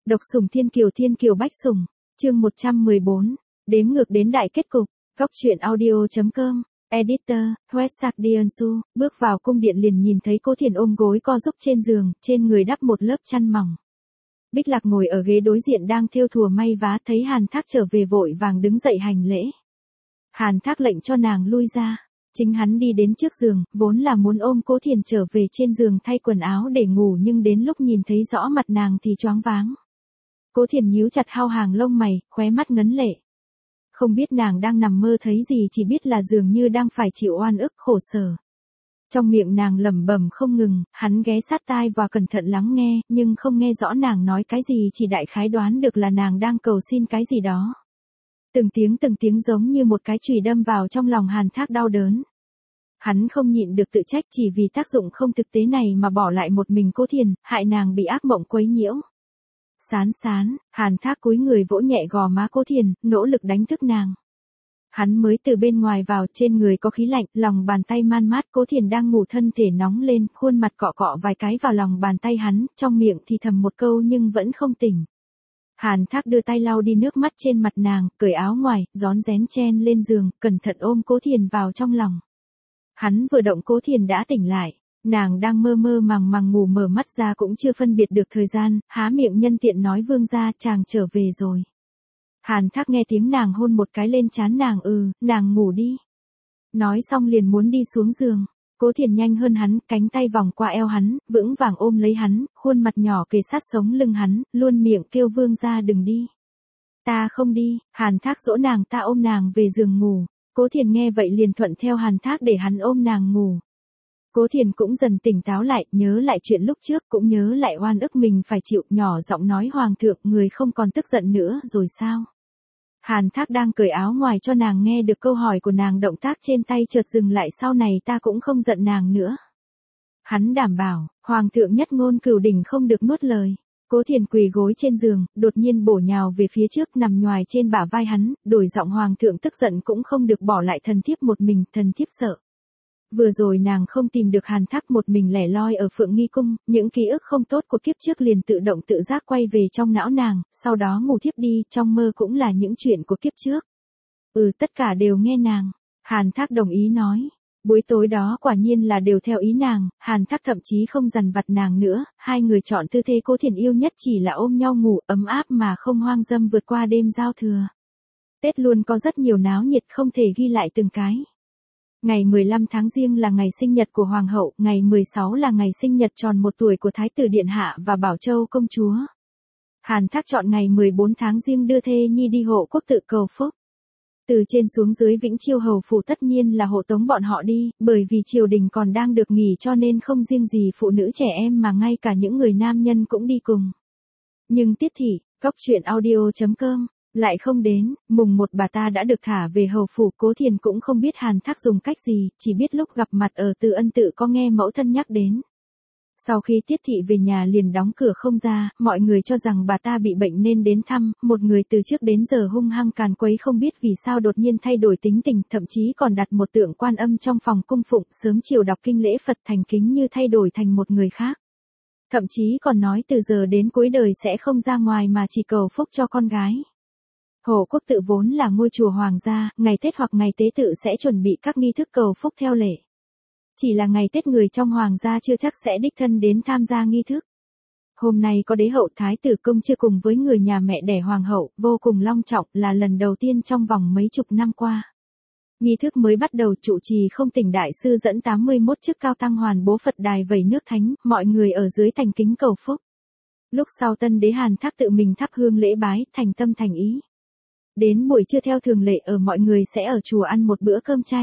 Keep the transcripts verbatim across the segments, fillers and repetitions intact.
Độc sủng thiên kiều thiên kiều bách sủng, chương một trăm mười bốn, đếm ngược đến đại kết cục, góc truyện audio.com, editor, Westsạc Diansu, bước vào cung điện liền nhìn thấy Cố Thiền ôm gối co giúp trên giường, trên người đắp một lớp chăn mỏng. Bích Lạc ngồi ở ghế đối diện đang thêu thùa may vá, thấy Hàn Thác trở về vội vàng đứng dậy hành lễ. Hàn Thác lệnh cho nàng lui ra, chính hắn đi đến trước giường, vốn là muốn ôm Cố Thiền trở về trên giường thay quần áo để ngủ, nhưng đến lúc nhìn thấy rõ mặt nàng thì choáng váng. Cố Thiền nhíu chặt hao hàng lông mày, khóe mắt ngấn lệ. Không biết nàng đang nằm mơ thấy gì, chỉ biết là dường như đang phải chịu oan ức khổ sở. Trong miệng nàng lẩm bẩm không ngừng, hắn ghé sát tai và cẩn thận lắng nghe, nhưng không nghe rõ nàng nói cái gì, chỉ đại khái đoán được là nàng đang cầu xin cái gì đó. Từng tiếng từng tiếng giống như một cái chùy đâm vào trong lòng Hàn Thác đau đớn. Hắn không nhịn được tự trách, chỉ vì tác dụng không thực tế này mà bỏ lại một mình Cố Thiền, hại nàng bị ác mộng quấy nhiễu. Sán sán, Hàn Thác cúi người vỗ nhẹ gò má Cố Thiền, nỗ lực đánh thức nàng. Hắn mới từ bên ngoài vào, trên người có khí lạnh, lòng bàn tay man mát. Cố Thiền đang ngủ, thân thể nóng lên, khuôn mặt cọ cọ vài cái vào lòng bàn tay hắn, trong miệng thì thầm một câu nhưng vẫn không tỉnh. Hàn Thác đưa tay lau đi nước mắt trên mặt nàng, cởi áo ngoài, rón rén chen lên giường, cẩn thận ôm Cố Thiền vào trong lòng. Hắn vừa động Cố Thiền đã tỉnh lại. Nàng đang mơ mơ màng màng ngủ, mở mắt ra cũng chưa phân biệt được thời gian, há miệng nhân tiện nói: "Vương gia, chàng trở về rồi." Hàn Thác nghe tiếng nàng hôn một cái lên trán nàng, ừ, nàng ngủ đi. Nói xong liền muốn đi xuống giường. Cố Thiền nhanh hơn hắn, cánh tay vòng qua eo hắn, vững vàng ôm lấy hắn, khuôn mặt nhỏ kề sát sống lưng hắn, luôn miệng kêu: "Vương gia đừng đi." "Ta không đi." Hàn Thác dỗ nàng ta ôm nàng về giường ngủ. Cố Thiền nghe vậy liền thuận theo Hàn Thác để hắn ôm nàng ngủ. Cố Thiền cũng dần tỉnh táo lại, nhớ lại chuyện lúc trước, cũng nhớ lại oan ức mình phải chịu, nhỏ giọng nói: "Hoàng thượng, người không còn tức giận nữa rồi sao?" Hàn Thác đang cởi áo ngoài cho nàng, nghe được câu hỏi của nàng, động tác trên tay chợt dừng lại: "Sau này ta cũng không giận nàng nữa." Hắn đảm bảo, Hoàng thượng nhất ngôn cửu đỉnh, không được nuốt lời. Cố Thiền quỳ gối trên giường, đột nhiên bổ nhào về phía trước, nằm nhoài trên bả vai hắn, đổi giọng: "Hoàng thượng tức giận cũng không được bỏ lại thần thiếp một mình, thần thiếp sợ." Vừa rồi nàng không tìm được Hàn Thác, một mình lẻ loi ở Phượng Nghi Cung, những ký ức không tốt của kiếp trước liền tự động tự giác quay về trong não nàng, sau đó ngủ thiếp đi, trong mơ cũng là những chuyện của kiếp trước. Ừ, tất cả đều nghe nàng. Hàn Thác đồng ý nói. Buổi tối đó quả nhiên là đều theo ý nàng, Hàn Thác thậm chí không dằn vặt nàng nữa, hai người chọn tư thế Cố Thiền yêu nhất chỉ là ôm nhau ngủ, ấm áp mà không hoang dâm, vượt qua đêm giao thừa. Tết luôn có rất nhiều náo nhiệt, không thể ghi lại từng cái. Ngày mười lăm tháng Giêng là ngày sinh nhật của Hoàng hậu, ngày mười sáu là ngày sinh nhật tròn một tuổi của Thái tử Điện Hạ và Bảo Châu công chúa. Hàn Thác chọn ngày mười bốn tháng Giêng đưa thê nhi đi hộ quốc tự cầu phúc. Từ trên xuống dưới Vĩnh Chiêu hầu phủ tất nhiên là hộ tống bọn họ đi, bởi vì triều đình còn đang được nghỉ cho nên không riêng gì phụ nữ trẻ em mà ngay cả những người nam nhân cũng đi cùng. Nhưng Tiết thị, góc truyện audio.com lại không đến. Mùng một bà ta đã được thả về hầu phủ. Cố Thiền cũng không biết Hàn Thác dùng cách gì, chỉ biết lúc gặp mặt ở Từ Ân tự có nghe mẫu thân nhắc đến. Sau khi Tiết thị về nhà liền đóng cửa không ra, mọi người cho rằng bà ta bị bệnh nên đến thăm, một người từ trước đến giờ hung hăng càn quấy không biết vì sao đột nhiên thay đổi tính tình, thậm chí còn đặt một tượng Quan Âm trong phòng cung phụng, sớm chiều đọc kinh lễ Phật thành kính như thay đổi thành một người khác. Thậm chí còn nói từ giờ đến cuối đời sẽ không ra ngoài mà chỉ cầu phúc cho con gái. Hộ quốc tự vốn là ngôi chùa hoàng gia, ngày Tết hoặc ngày tế tự sẽ chuẩn bị các nghi thức cầu phúc theo lệ. Chỉ là ngày Tết người trong hoàng gia chưa chắc sẽ đích thân đến tham gia nghi thức. Hôm nay có đế hậu Thái tử công chúa cùng với người nhà mẹ đẻ hoàng hậu, vô cùng long trọng, là lần đầu tiên trong vòng mấy chục năm qua. Nghi thức mới bắt đầu, trụ trì Không Tỉnh đại sư dẫn tám mươi mốt chức cao tăng hoàn bố Phật đài vẩy nước thánh, mọi người ở dưới thành kính cầu phúc. Lúc sau tân đế Hàn Thác tự mình thắp hương lễ bái, thành tâm thành ý. Đến buổi trưa theo thường lệ ở mọi người sẽ ở chùa ăn một bữa cơm chay.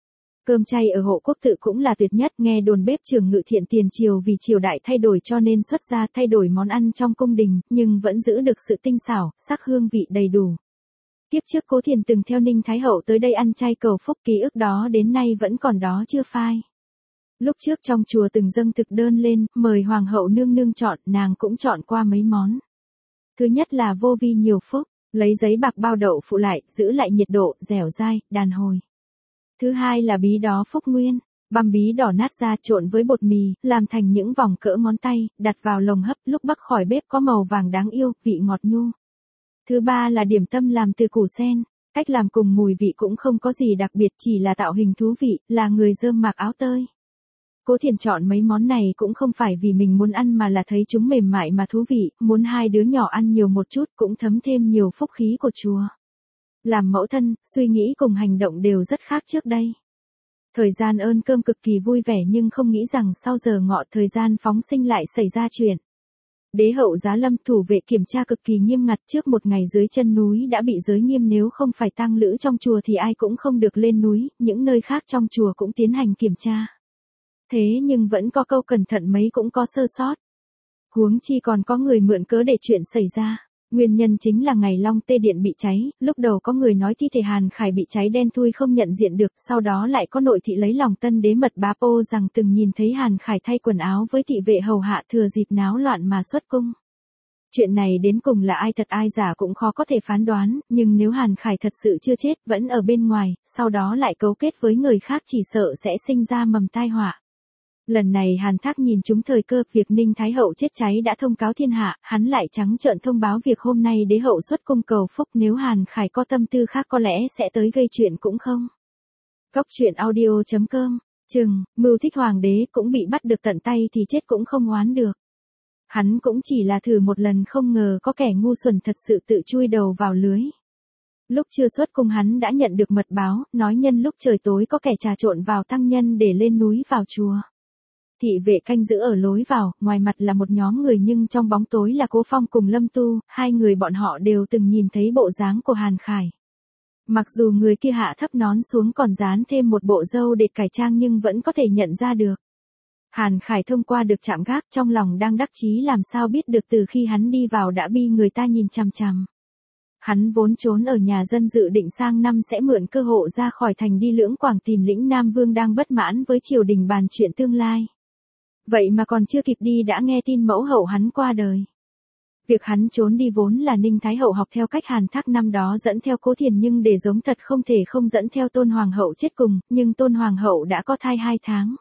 Cơm chay ở hộ quốc tự cũng là tuyệt nhất, nghe đồn bếp trưởng Ngự Thiện tiền triều vì triều đại thay đổi cho nên xuất gia thay đổi món ăn trong cung đình, nhưng vẫn giữ được sự tinh xảo, sắc hương vị đầy đủ. Kiếp trước Cố Thiền từng theo Ninh Thái Hậu tới đây ăn chay cầu phúc, ký ức đó đến nay vẫn còn đó chưa phai. Lúc trước trong chùa từng dâng thực đơn lên, mời Hoàng hậu nương nương chọn, nàng cũng chọn qua mấy món. Thứ nhất là vô vi nhiều phúc. Lấy giấy bạc bao đậu phụ lại, giữ lại nhiệt độ, dẻo dai, đàn hồi. Thứ hai là bí đó phúc nguyên. Băm bí đỏ nát ra trộn với bột mì, làm thành những vòng cỡ ngón tay, đặt vào lồng hấp, lúc bắc khỏi bếp có màu vàng đáng yêu, vị ngọt nhu. Thứ ba là điểm tâm làm từ củ sen. Cách làm cùng mùi vị cũng không có gì đặc biệt, chỉ là tạo hình thú vị, là người rơm mặc áo tơi. Cố Thiền chọn mấy món này cũng không phải vì mình muốn ăn mà là thấy chúng mềm mại mà thú vị, muốn hai đứa nhỏ ăn nhiều một chút cũng thấm thêm nhiều phúc khí của chùa. Làm mẫu thân, suy nghĩ cùng hành động đều rất khác trước đây. Thời gian ơn cơm cực kỳ vui vẻ nhưng không nghĩ rằng sau giờ ngọ thời gian phóng sinh lại xảy ra chuyện. Đế hậu Giá Lâm thủ vệ kiểm tra cực kỳ nghiêm ngặt, trước một ngày dưới chân núi đã bị giới nghiêm, nếu không phải tang lữ trong chùa thì ai cũng không được lên núi, những nơi khác trong chùa cũng tiến hành kiểm tra. Thế nhưng vẫn có câu cẩn thận mấy cũng có sơ sót. Huống chi còn có người mượn cớ để chuyện xảy ra. Nguyên nhân chính là ngày Long Tê Điện bị cháy, lúc đầu có người nói thi thể Hàn Khải bị cháy đen thui không nhận diện được, sau đó lại có nội thị lấy lòng tân đế mật bá Pô rằng từng nhìn thấy Hàn Khải thay quần áo với thị vệ hầu hạ thừa dịp náo loạn mà xuất cung. Chuyện này đến cùng là ai thật ai giả cũng khó có thể phán đoán, nhưng nếu Hàn Khải thật sự chưa chết, vẫn ở bên ngoài, sau đó lại cấu kết với người khác chỉ sợ sẽ sinh ra mầm tai họa. Lần này Hàn Thác nhìn trúng thời cơ, việc Ninh Thái Hậu chết cháy đã thông cáo thiên hạ, hắn lại trắng trợn thông báo việc hôm nay đế hậu xuất cung cầu phúc, nếu Hàn Khải có tâm tư khác có lẽ sẽ tới gây chuyện cũng không. Góc truyện audio chấm com, chừng, mưu thích hoàng đế cũng bị bắt được tận tay thì chết cũng không oán được. Hắn cũng chỉ là thử một lần, không ngờ có kẻ ngu xuẩn thật sự tự chui đầu vào lưới. Lúc chưa xuất cung hắn đã nhận được mật báo, nói nhân lúc trời tối có kẻ trà trộn vào tăng nhân để lên núi vào chùa. Thị vệ canh giữ ở lối vào, ngoài mặt là một nhóm người nhưng trong bóng tối là Cố Phong cùng Lâm Tu, hai người bọn họ đều từng nhìn thấy bộ dáng của Hàn Khải. Mặc dù người kia hạ thấp nón xuống còn dán thêm một bộ râu để cải trang nhưng vẫn có thể nhận ra được. Hàn Khải thông qua được trạm gác, trong lòng đang đắc chí làm sao biết được từ khi hắn đi vào đã bị người ta nhìn chằm chằm. Hắn vốn trốn ở nhà dân dự định sang năm sẽ mượn cơ hội ra khỏi thành đi Lưỡng Quảng tìm Lĩnh Nam Vương đang bất mãn với triều đình bàn chuyện tương lai. Vậy mà còn chưa kịp đi đã nghe tin mẫu hậu hắn qua đời. Việc hắn trốn đi vốn là Ninh Thái Hậu học theo cách Hàn Thác năm đó dẫn theo Cố Thiền, nhưng để giống thật không thể không dẫn theo Tôn Hoàng hậu chết cùng, nhưng Tôn Hoàng hậu đã có thai hai tháng.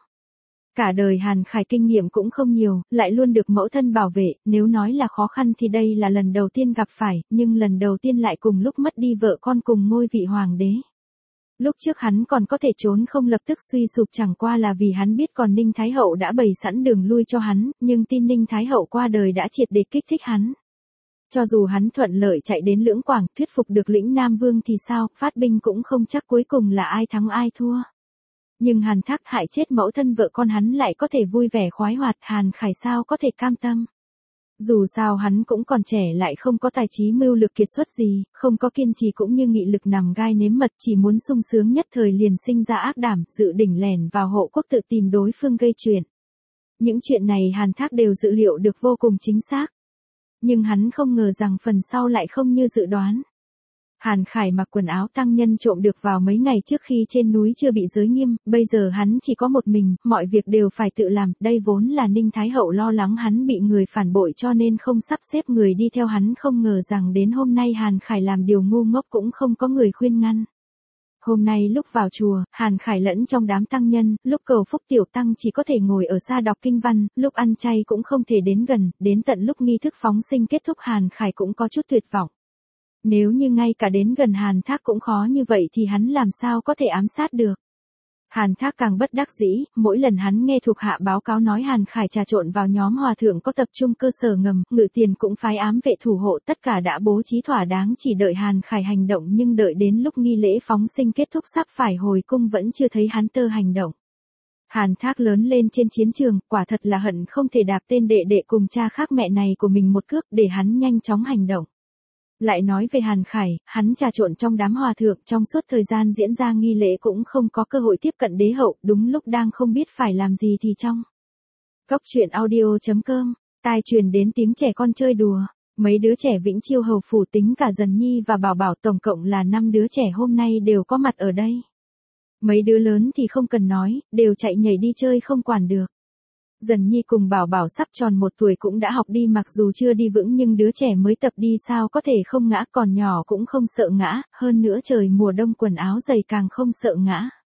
Cả đời Hàn Khải kinh nghiệm cũng không nhiều, lại luôn được mẫu thân bảo vệ, nếu nói là khó khăn thì đây là lần đầu tiên gặp phải, nhưng lần đầu tiên lại cùng lúc mất đi vợ con cùng ngôi vị hoàng đế. Lúc trước hắn còn có thể trốn không lập tức suy sụp chẳng qua là vì hắn biết còn Ninh Thái Hậu đã bày sẵn đường lui cho hắn, nhưng tin Ninh Thái Hậu qua đời đã triệt để kích thích hắn. Cho dù hắn thuận lợi chạy đến Lưỡng Quảng thuyết phục được Lĩnh Nam Vương thì sao, phát binh cũng không chắc cuối cùng là ai thắng ai thua. Nhưng Hàn Thác hại chết mẫu thân vợ con hắn lại có thể vui vẻ khoái hoạt, Hàn Khải sao có thể cam tâm. Dù sao hắn cũng còn trẻ lại không có tài trí mưu lược kiệt xuất gì, không có kiên trì cũng như nghị lực nằm gai nếm mật, chỉ muốn sung sướng nhất thời liền sinh ra ác đảm, dự định lẻn vào hộ quốc tự tìm đối phương gây chuyện. Những chuyện này Hàn Thác đều dự liệu được vô cùng chính xác. Nhưng hắn không ngờ rằng phần sau lại không như dự đoán. Hàn Khải mặc quần áo tăng nhân trộm được vào mấy ngày trước khi trên núi chưa bị giới nghiêm, bây giờ hắn chỉ có một mình, mọi việc đều phải tự làm, đây vốn là Ninh Thái Hậu lo lắng hắn bị người phản bội cho nên không sắp xếp người đi theo hắn, không ngờ rằng đến hôm nay Hàn Khải làm điều ngu ngốc cũng không có người khuyên ngăn. Hôm nay lúc vào chùa, Hàn Khải lẫn trong đám tăng nhân, lúc cầu phúc tiểu tăng chỉ có thể ngồi ở xa đọc kinh văn, lúc ăn chay cũng không thể đến gần, đến tận lúc nghi thức phóng sinh kết thúc Hàn Khải cũng có chút tuyệt vọng. Nếu như ngay cả đến gần Hàn Thác cũng khó như vậy thì hắn làm sao có thể ám sát được. Hàn Thác càng bất đắc dĩ, mỗi lần hắn nghe thuộc hạ báo cáo nói Hàn Khải trà trộn vào nhóm hòa thượng có tập trung cơ sở ngầm, Ngự Tiền cũng phái ám vệ thủ hộ, tất cả đã bố trí thỏa đáng chỉ đợi Hàn Khải hành động, nhưng đợi đến lúc nghi lễ phóng sinh kết thúc sắp phải hồi cung vẫn chưa thấy hắn tơ hành động. Hàn Thác lớn lên trên chiến trường, quả thật là hận không thể đạp tên đệ đệ cùng cha khác mẹ này của mình một cước để hắn nhanh chóng hành động. Lại nói về Hàn Khải, hắn trà trộn trong đám hòa thượng trong suốt thời gian diễn ra nghi lễ cũng không có cơ hội tiếp cận đế hậu, đúng lúc đang không biết phải làm gì thì trong. Góc truyện audio chấm com, tai truyền đến tiếng trẻ con chơi đùa, mấy đứa trẻ Vĩnh Chiêu hầu phủ tính cả Dần Nhi và Bảo Bảo tổng cộng là năm đứa trẻ hôm nay đều có mặt ở đây. Mấy đứa lớn thì không cần nói, đều chạy nhảy đi chơi không quản được. Dần Nhi cùng Bảo Bảo sắp tròn một tuổi cũng đã học đi, mặc dù chưa đi vững nhưng đứa trẻ mới tập đi sao có thể không ngã, còn nhỏ cũng không sợ ngã, hơn nữa trời mùa đông quần áo dày càng không sợ ngã.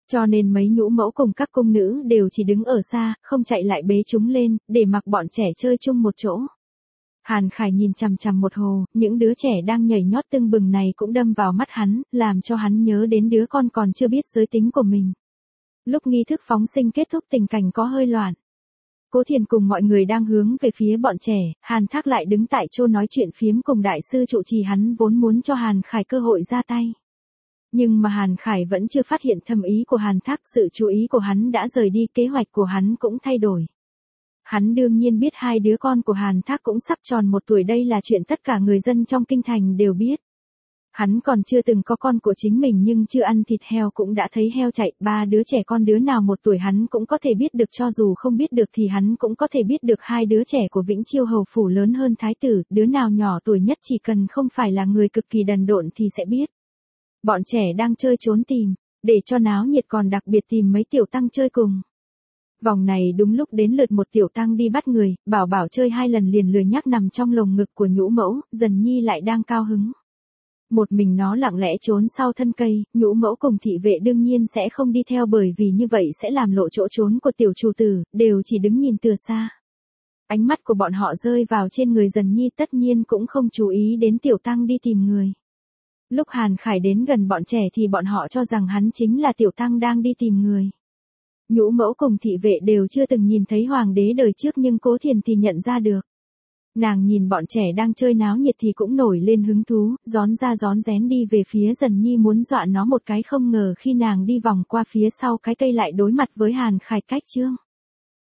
Cho nên mấy nhũ mẫu cùng các cung nữ đều chỉ đứng ở xa, không chạy lại bế chúng lên, để mặc bọn trẻ chơi chung một chỗ. Hàn Khải nhìn chằm chằm một hồ, những đứa trẻ đang nhảy nhót tưng bừng này cũng đâm vào mắt hắn, làm cho hắn nhớ đến đứa con còn chưa biết giới tính của mình. Lúc nghi thức phóng sinh kết thúc tình cảnh có hơi loạn. Cố Thiền cùng mọi người đang hướng về phía bọn trẻ, Hàn Thác lại đứng tại chỗ nói chuyện phiếm cùng đại sư trụ trì, hắn vốn muốn cho Hàn Khải cơ hội ra tay. Nhưng mà Hàn Khải vẫn chưa phát hiện thâm ý của Hàn Thác, sự chú ý của hắn đã rời đi, kế hoạch của hắn cũng thay đổi. Hắn đương nhiên biết hai đứa con của Hàn Thác cũng sắp tròn một tuổi, đây là chuyện tất cả người dân trong kinh thành đều biết. Hắn còn chưa từng có con của chính mình nhưng chưa ăn thịt heo cũng đã thấy heo chạy, ba đứa trẻ con đứa nào một tuổi hắn cũng có thể biết được, cho dù không biết được thì hắn cũng có thể biết được hai đứa trẻ của Vĩnh Chiêu hầu phủ lớn hơn thái tử, đứa nào nhỏ tuổi nhất chỉ cần không phải là người cực kỳ đần độn thì sẽ biết. Bọn trẻ đang chơi trốn tìm, để cho náo nhiệt còn đặc biệt tìm mấy tiểu tăng chơi cùng. Vòng này đúng lúc đến lượt một tiểu tăng đi bắt người, Bảo Bảo chơi hai lần liền lười nhác nằm trong lồng ngực của nhũ mẫu, Dần Nhi lại đang cao hứng. Một mình nó lặng lẽ trốn sau thân cây, nhũ mẫu cùng thị vệ đương nhiên sẽ không đi theo, bởi vì như vậy sẽ làm lộ chỗ trốn của tiểu chủ tử, đều chỉ đứng nhìn từ xa. Ánh mắt của bọn họ rơi vào trên người Dần Nhi, tất nhiên cũng không chú ý đến tiểu tăng đi tìm người. Lúc Hàn Khải đến gần bọn trẻ thì bọn họ cho rằng hắn chính là tiểu tăng đang đi tìm người. Nhũ mẫu cùng thị vệ đều chưa từng nhìn thấy hoàng đế đời trước nhưng Cố Thiền thì nhận ra được. Nàng nhìn bọn trẻ đang chơi náo nhiệt thì cũng nổi lên hứng thú, rón ra rón rén đi về phía Dần Nhi muốn dọa nó một cái, không ngờ khi nàng đi vòng qua phía sau cái cây lại đối mặt với Hàn Khải cách chương.